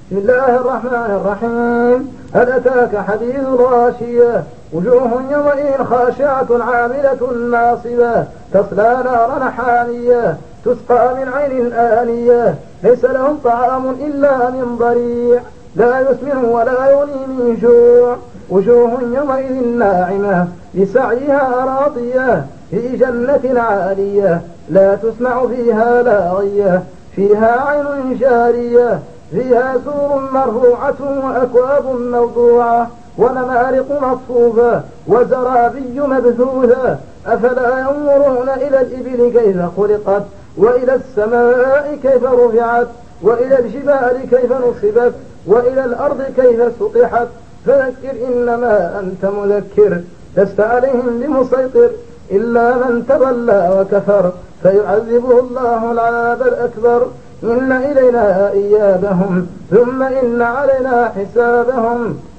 بسم الله الرحمن الرحيم. هل أتاك حديث الغاشية؟ وجوه يومئذ خاشعة عاملة ناصبة تصلى نارا حامية تسقى من عين آنية ليس لهم طعام إلا من ضريع لا يسمن ولا يغني من جوع. وجوه يومئذ ناعمة لسعيها راضية في جنة عالية لا تسمع فيها لاغية فيها عين جارية فيها سور مرفوعة وأكواب موضوعة ونمارق مصفوفة وزرابي مبثوثة. أفلا ينظرون إلى الإبل كيف خلقت وإلى السماء كيف رفعت وإلى الجبال كيف نصبت وإلى الأرض كيف سطحت. فذكر إنما أنت مذكر لست عليهم بمسيطر إلا من تولى وكفر فيعذبه الله العذاب الأكبر. إن إلينا إيابهم ثم إن علينا حسابهم.